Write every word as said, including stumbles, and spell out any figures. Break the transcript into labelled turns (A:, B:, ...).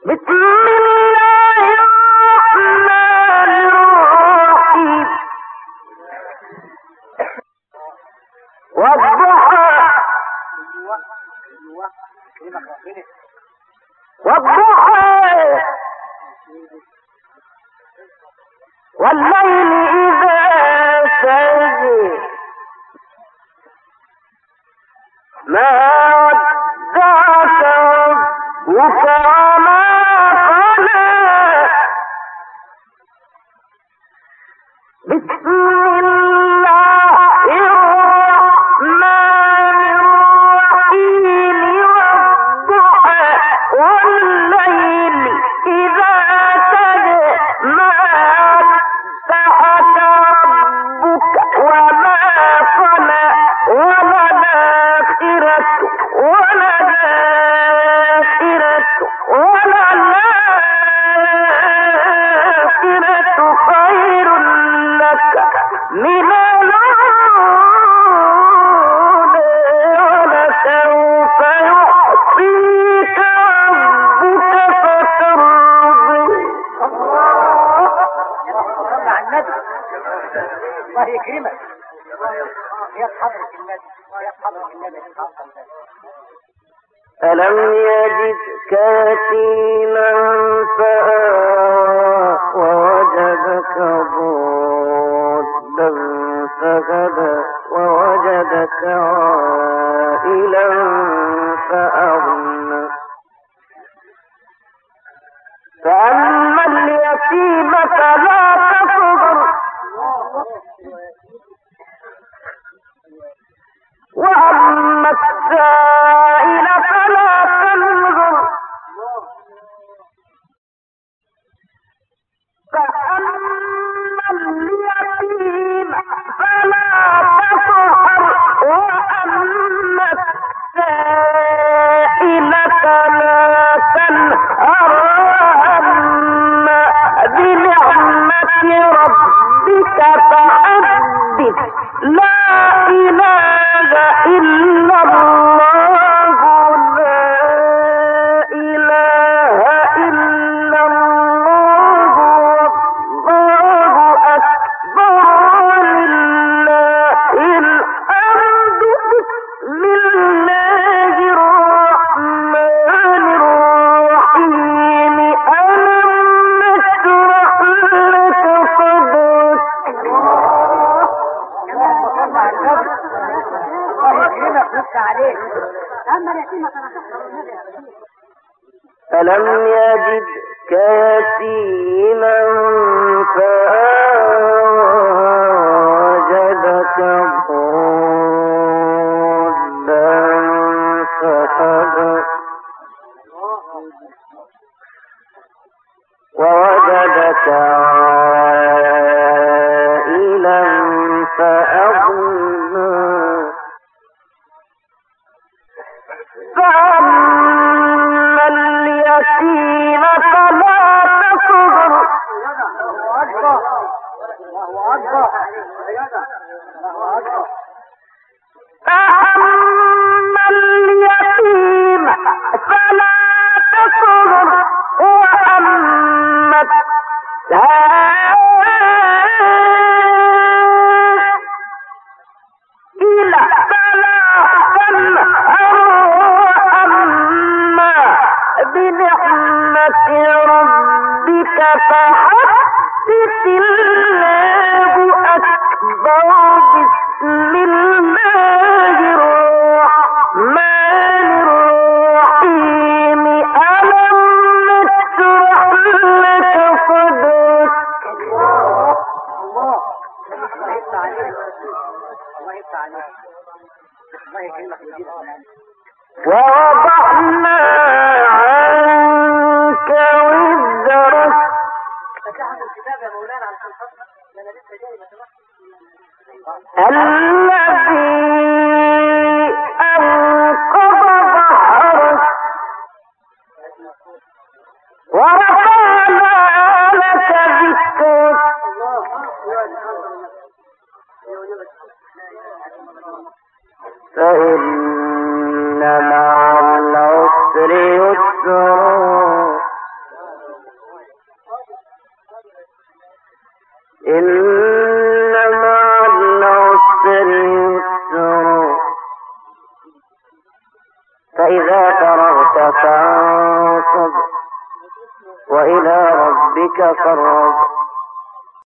A: والليل إذا سجى ما ودعك ربك وما قلى بسم الله الرحمن الرحيم والضحى والليل إذا سجى ما ودعك ربك وما قلى وللآخرة وللآخرة وللآخرة خير لك من الأولى ولسوف يعطيك ربك فترضي.
B: الله يكرمك يا حضرة النبي يا حضرة النبي.
A: ألم يجدك يتيما فآوى ووجدك ضالا فهدى ووجدك عائلا فأغنى فأما اليتيم فلا تقهر وأما السائل فلا تنظر فأما اليتيم فلا تقهر وأما السائل فلا تنهر وأما بنعمة ربك فحدث. لا إله إلا الله لا إله إلا الله والله أكبر ولله الحمد. بسم الله الرحمن الرحيم ألم نشرح لك صدرك. ألم يجدك يتيما فأوجدك ضالا فهدى ووجدك عائلا فأغنى فأما اليتيم فلا تقهر فأما اليتيم فلا تقهر وأما السائل فلا تنهر وأما بنعمة ربك فحدث. الله أكبر. بسم الله الرحمن الرحيم ألم نشرح لك صدرك. ووضعنا عنك وزرك الذي أنقض ظهرك ورفعنا لك ذكرك فإن مع العسر يسرا إن مع العسر يسرا فإذا فرغت فانصب وإلى ربك فارغب